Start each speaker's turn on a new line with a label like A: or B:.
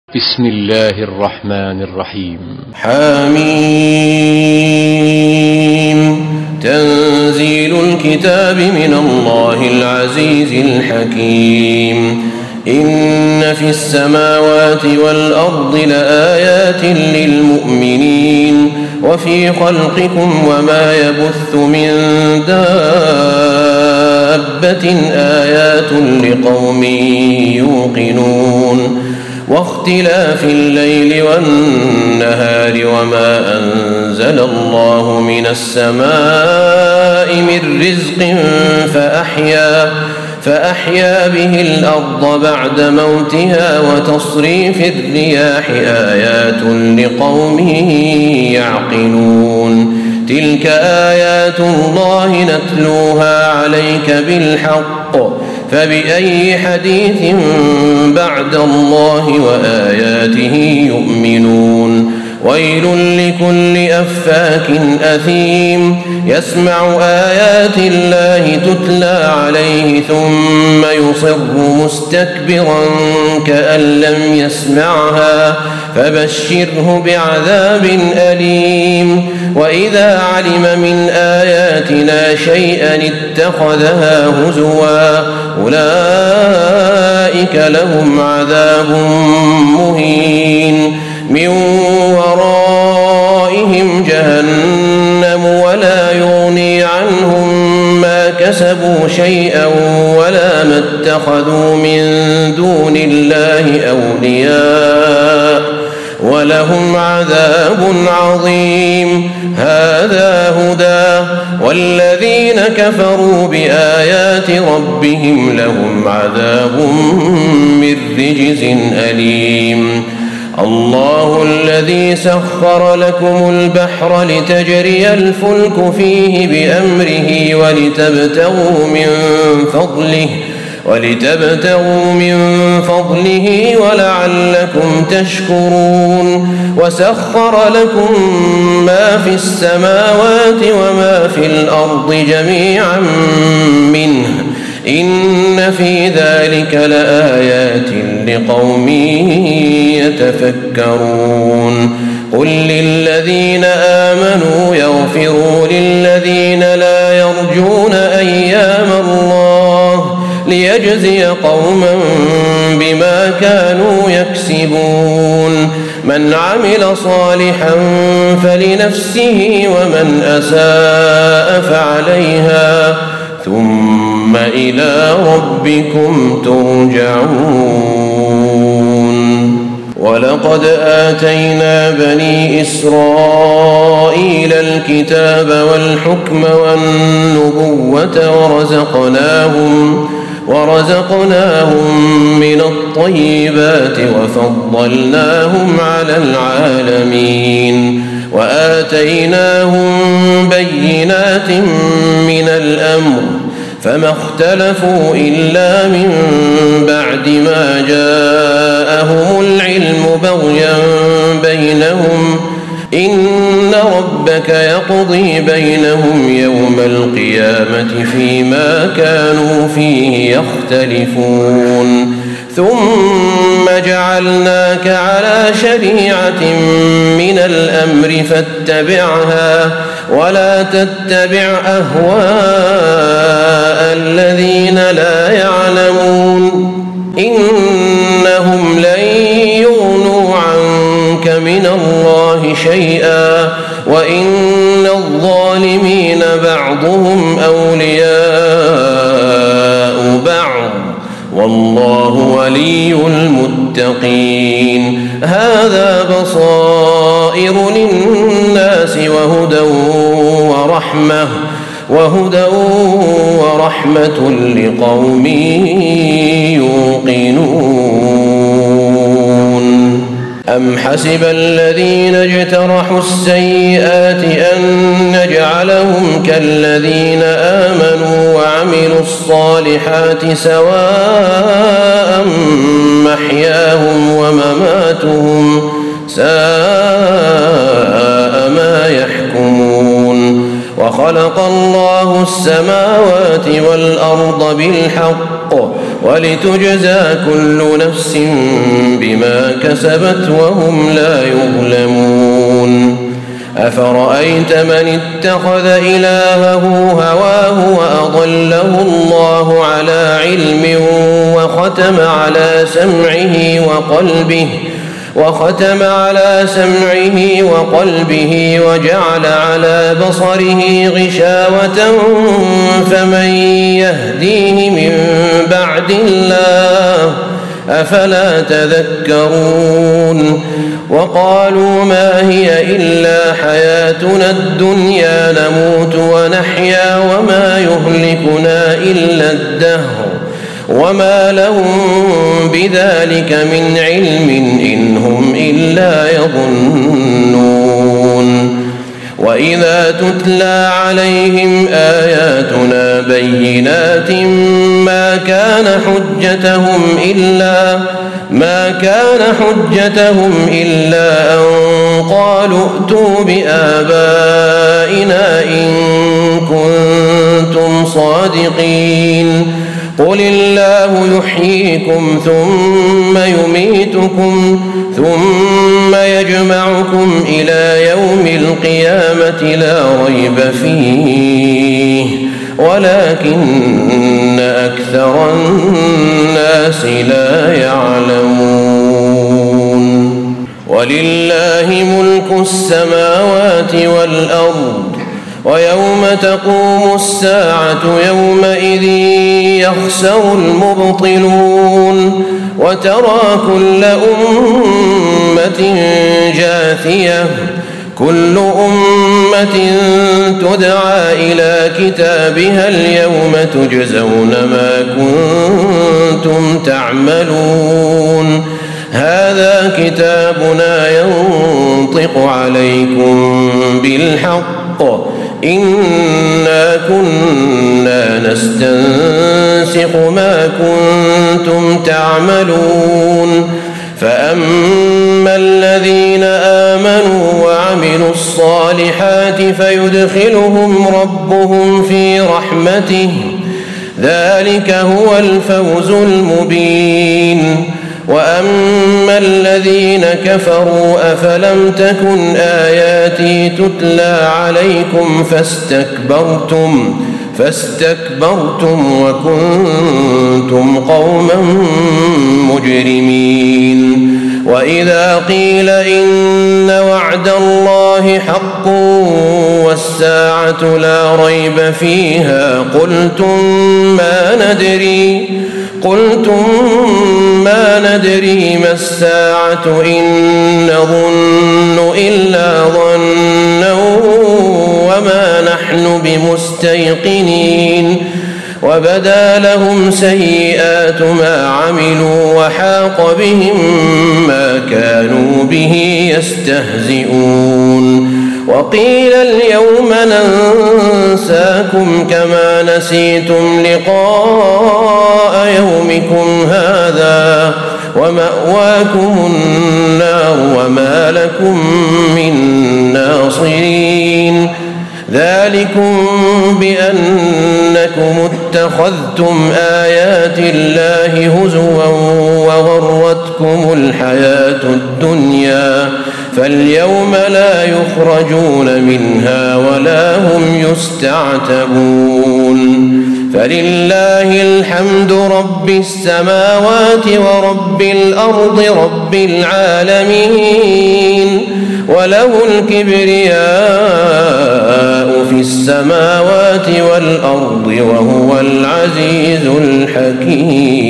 A: بسم الله الرحمن الرحيم.
B: حميم. تنزيل الكتاب من الله العزيز الحكيم. إن في السماوات والأرض لآيات للمؤمنين وفي خلقكم وما يبث من دابة آيات لقوم يوقنون. واختلاف الليل والنهار وما أنزل الله من السماء من رزق فأحيا به الأرض بعد موتها وتصريف الرياح آيات لقوم يعقلون. تلك آيات الله نتلوها عليك بالحق فبأي حديث بعد الله وآياته يؤمنون. ويل لكل أفاك أثيم يسمع آيات الله تتلى عليه ثم يصر مستكبرا كأن لم يسمعها فبشره بعذاب أليم. وإذا علم من آياتنا شيئا اتخذها هزوا أولئك لهم عذاب مهين من ورائهم جهنم ولا يغني عنهم ما كسبوا شيئا ولا ما اتخذوا من دون الله أولياء ولهم عذاب عظيم. هذا هدى والذين كفروا بآيات ربهم لهم عذاب من رجز أليم. الله الذي سخر لكم البحر لتجري الفلك فيه بأمره ولتبتغوا من فضله ولعلكم تشكرون. وسخر لكم ما في السماوات وما في الأرض جميعا منه إن في ذلك لآيات لقوم يتفكرون. قل للذين آمنوا يغفروا للذين لا يرجون أيام الله ليجزي قوما بما كانوا يكسبون. من عمل صالحا فلنفسه ومن أساء فعليها ثم إلى ربكم ترجعون. ولقد آتينا بني إسرائيل الكتاب والحكم والنبوة ورزقناهم من الطيبات وفضلناهم على العالمين. وآتيناهم بينات من الأمر فما اختلفوا إلا من بعد ما جاءهم العلم بغيا بينهم إن ربك يقضي بينهم يوم القيامة فيما كانوا فيه يختلفون. ثم جعلناك على شريعة من الأمر فاتبعها ولا تتبع أهواء الذين لا يعلمون إنهم لن يغنوا عنك من الله شيئا وإن الظالمين بعضهم أولياء بعض والله ولي المتقين. هذا بصائر للناس وهدى ورحمة لقوم يوقنون. أم حسب الذين اجترحوا السيئات أن نجعلهم كالذين آمنوا وعملوا الصالحات سواء محياهم ومماتهم ساء ما يحكمون. وخلق الله السماوات والأرض بالحق ولتجزى كل نفس بما كسبت وهم لا يظلمون. أفرأيت من اتخذ إلهه هواه وأضله الله على علم وختم على سمعه وقلبه وجعل على بصره غشاوة فمن يهديه من بعد الله أفلا تذكرون. وقالوا ما هي إلا حياتنا الدنيا نموت ونحيا وما يهلكنا إلا الدهر وما لهم بذلك من علم إن هم إلا يظنون. وإذا تتلى عليهم آياتنا بينات ما كان حجتهم إلا أن قالوا ائتوا بآبائنا إن كنتم صادقين. قل الله يحييكم ثم يميتكم ثم يجمعكم إلى يوم القيامة لا ريب فيه ولكن أكثر الناس لا يعلمون. ولله ملك السماوات والأرض ويوم تقوم الساعة يومئذ يخسر المبطلون. وترى كل أمة جاثية كل أمة تدعى إلى كتابها اليوم تجزون ما كنتم تعملون. هذا كتابنا ينطق عليكم بالحق إنا كنا نستنسخ ما كنتم تعملون. فأما الذين آمنوا وعملوا الصالحات فيدخلهم ربهم في رحمته ذلك هو الفوز المبين. وأما الذين كفروا أفلم تكن آياتي تتلى عليكم فاستكبرتم وكنتم قوما مجرمين. وإذا قيل إن وعد الله حق والساعة لا ريب فيها قلتم ما ندري ما الساعة إن نظن إلا ظنا وما نحن بمستيقنين. وبدا لهم سيئات ما عملوا وحاق بهم ما كانوا به يستهزئون. وقيل اليوم ننساكم كما نسيتم لقاء يومكم هذا ومأواكم النار وما لكم من ناصرين. ذلكم بأنكم اتخذتم آيات الله هزوا وغرتكم الحياة الدنيا فاليوم لا يخرجون منها ولا هم يستعتبون. فلله الحمد رب السماوات ورب الأرض رب العالمين وله الكبرياء في السماوات والأرض وهو العزيز الحكيم.